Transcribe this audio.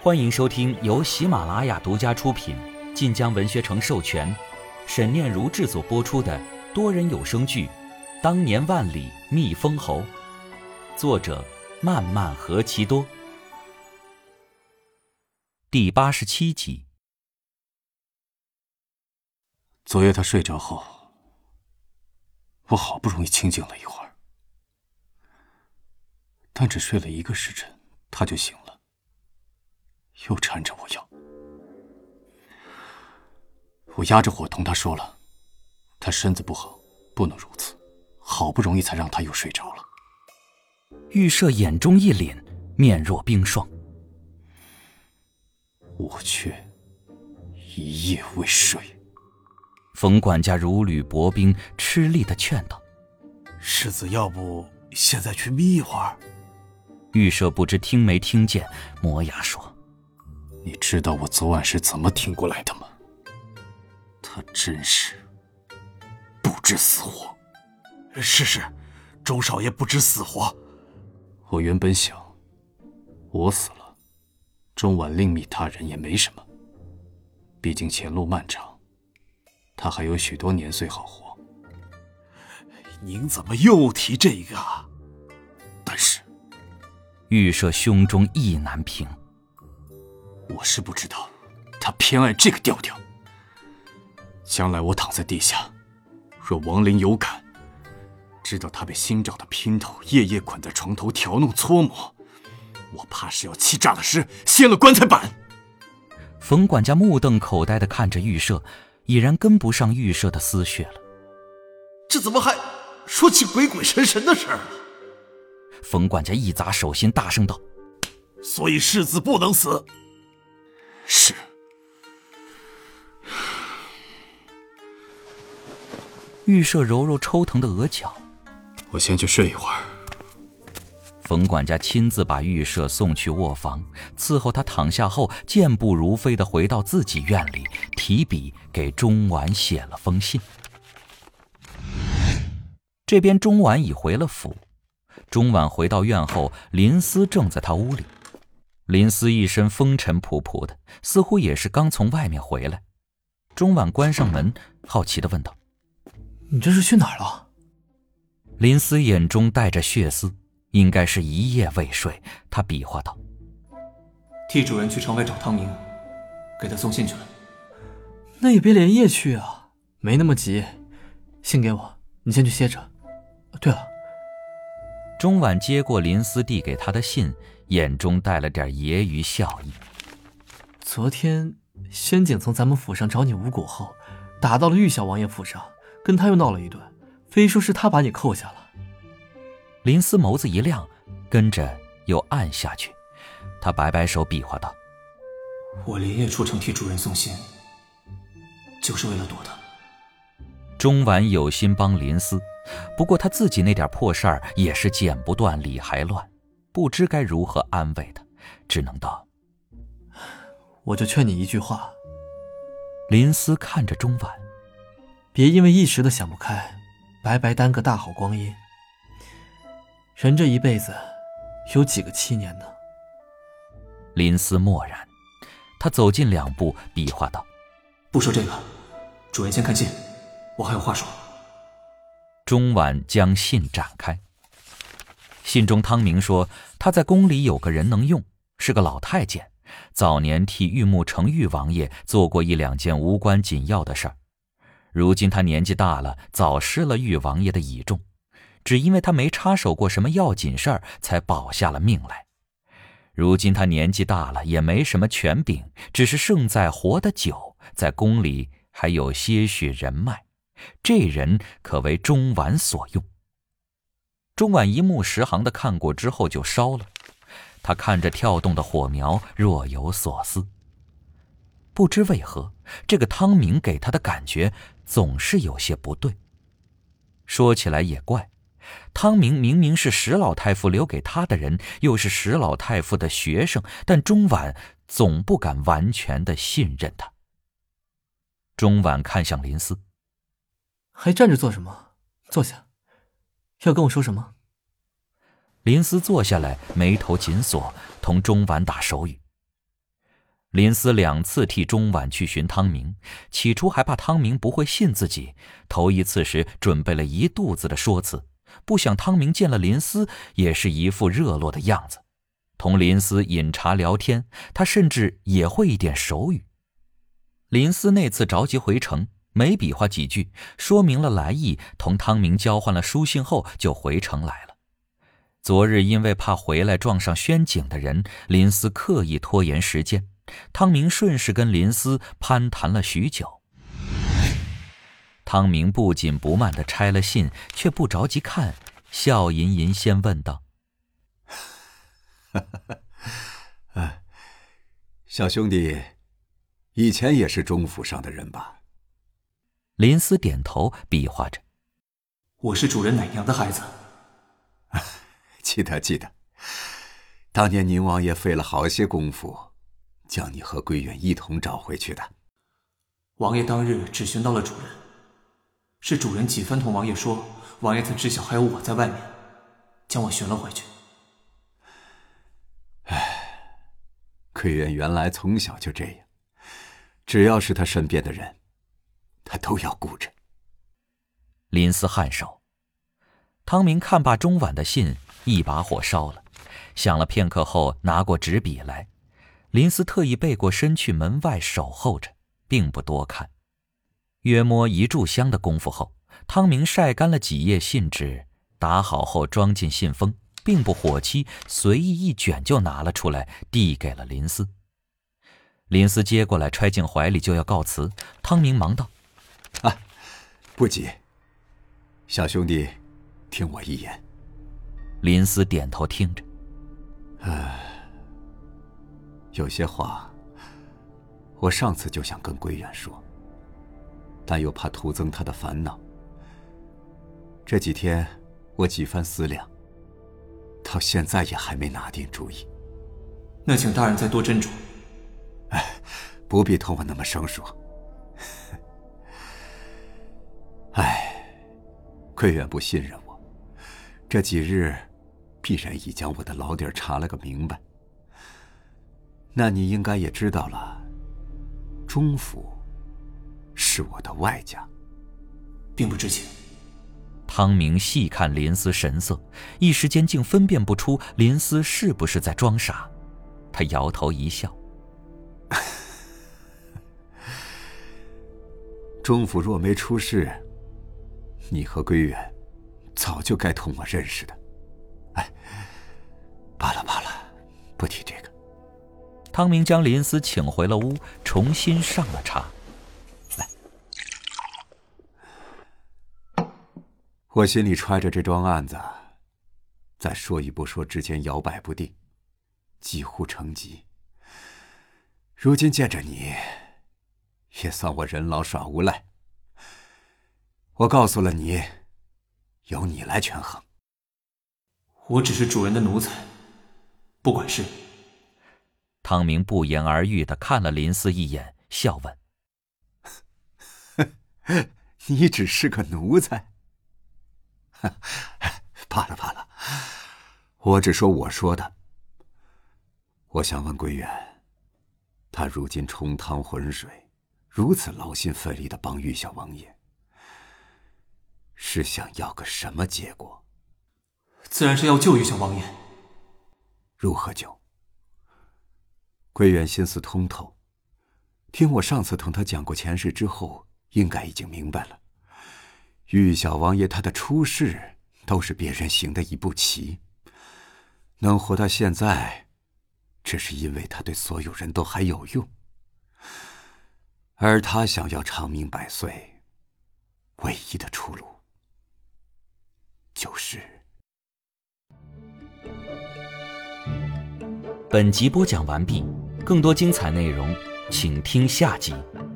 欢迎收听由喜马拉雅独家出品、晋江文学城授权、沈念如制作播出的多人有声剧《当年万里觅封侯》，作者漫漫何其多，第87集。 昨夜他睡着后，我好不容易清静了一会儿，但只睡了1个时辰，他就醒了，又缠着我要。我压着火同他说了，他身子不好，不能如此，好不容易才让他又睡着了。 玉舍眼中一凛，面若冰霜。 我却一夜未睡。 冯管家如履薄冰，吃力地劝道： 世子要不现在去眯一会儿？ 玉舍不知听没听见，磨牙说： 你知道我昨晚是怎么挺过来的吗？他真是不知死活。 是，周少爷不知死活。 我原本想，我死了，终晚另觅他人也没什么，毕竟前路漫长，他还有许多年岁好活。 您怎么又提这个？ 但是玉舍胸中意难平。 我是不知道，他偏爱这个调调。将来我躺在地下，若亡灵有感，知道他被新找的姘头夜夜捆在床头调弄搓磨，我怕是要气炸了尸，掀了棺材板。 冯管家目瞪口呆地看着玉舍，已然跟不上玉舍的思绪了。 这怎么还说起鬼鬼神神的事儿了？ 冯管家一砸手心，大声道： 所以世子不能死。 是。 玉舍揉揉抽疼的额角， 我先去睡一会儿。 冯管家亲自把玉舍送去卧房，伺候他躺下后，健步如飞地回到自己院里，提笔给钟婉写了封信。这边钟婉已回了府，钟婉回到院后，林思正在他屋里。林思一身风尘仆仆的，似乎也是刚从外面回来。钟婉关上门，好奇地问道： 你这是去哪儿了？ 林思眼中带着血丝，应该是一夜未睡。他比划道： 替主人去城外找汤明，给他送信去了。 那也别连夜去啊，没那么急。信给我，你先去歇着。对了， 钟婉接过林思递给他的信，眼中带了点揶揄笑意。 昨天宣景从咱们府上找你无果后，打到了玉小王爷府上，跟他又闹了一顿，非说是他把你扣下了。 林思眸子一亮，跟着又暗下去。他摆摆手比划道： 我连夜出城替主人送信，就是为了躲他。 钟婉有心帮林思，不过他自己那点破事儿也是剪不断理还乱，不知该如何安慰他，只能道： 我就劝你一句话。 林思看着钟婉， 别因为一时的想不开，白白耽搁大好光阴。人这一辈子有几个7年呢？ 林思默然，他走近2步，比划道： 不说这个，主人先看信，我还有话说。 钟婉将信展开，信中汤明说他在宫里有个人能用，是个老太监，早年替玉木城玉王爷做过1、2件无关紧要的事儿。如今他年纪大了，早失了玉王爷的倚重，只因为他没插手过什么要紧事儿，才保下了命来。如今他年纪大了，也没什么权柄，只是胜在活得久，在宫里还有些许人脉，这人可为钟婉所用。钟婉一目十行地看过之后就烧了，他看着跳动的火苗，若有所思。不知为何，这个汤明给他的感觉总是有些不对。说起来也怪，汤明明明是石老太傅留给他的人，又是石老太傅的学生，但钟婉总不敢完全的信任他。钟婉看向林思： 还站着做什么？坐下。要跟我说什么？ 林思坐下来，眉头紧锁，同钟婉打手语。 林思2次替钟婉去寻汤明，起初还怕汤明不会信自己，头一次时准备了一肚子的说辞，不想汤明见了林思也是一副热络的样子，同林思饮茶聊天，他甚至也会一点手语。林思那次着急回城，没比划几句，说明了来意，同汤明交换了书信后就回城来了。昨日因为怕回来撞上宣景的人，林思刻意拖延时间，汤明顺势跟林思攀谈了许久。汤明不紧不慢地拆了信，却不着急看，笑吟吟先问道： 小兄弟以前也是钟府上的人吧？ 林思点头比划着： 我是主人奶娘的孩子。 记得，当年宁王爷费了好些功夫，将你和桂远一同找回去的。 王爷当日只寻到了主人，是主人几番同王爷说，王爷才知晓还有我在外面，将我寻了回去。 桂远原来从小就这样，只要是他身边的人，他都要顾着。 林思颔首。汤明看罢钟婉的信，一把火烧了，想了片刻后拿过纸笔来。林思特意背过身去门外守候着，并不多看。约摸1炷香的功夫后，汤明晒干了几页信纸，打好后装进信封，并不火漆，随意一卷就拿了出来，递给了林思。林思接过来揣进怀里就要告辞，汤明忙道： 不急，小兄弟听我一言。 林思点头听着。 有些话我上次就想跟归远说，但又怕徒增他的烦恼。这几天我几番思量，到现在也还没拿定主意。 那请大人再多斟酌。 不必同我那么生疏。桂远不信任我，这几日必然已将我的老底儿查了个明白。那你应该也知道了，钟府是我的外家。 并不知情。 汤明细看林思神色，一时间竟分辨不出林思是不是在装傻。他摇头一笑： 钟府若没出事，你和归远早就该同我认识的。罢了，不提这个。 汤明将林思请回了屋，重新上了茶。 我心里揣着这桩案子，在说与不说之间摇摆不定，几乎成疾。如今见着你，也算我人老耍无赖。我告诉了你，由你来权衡。 我只是主人的奴才，不管事。 汤明不言而喻地看了林思一眼，笑问： 你只是个奴才？罢了，我只说我说的。我想问归远，他如今冲汤浑水，如此劳心费力地帮玉小王爷，是想要个什么结果？ 自然是要救玉小王爷。 如何救？归远心思通透，听我上次同他讲过前世之后，应该已经明白了。玉小王爷他的出世都是别人行的一步棋，能活到现在，只是因为他对所有人都还有用。而他想要长命百岁，唯一的出路就是…… 本集播讲完毕，更多精彩内容，请听下集。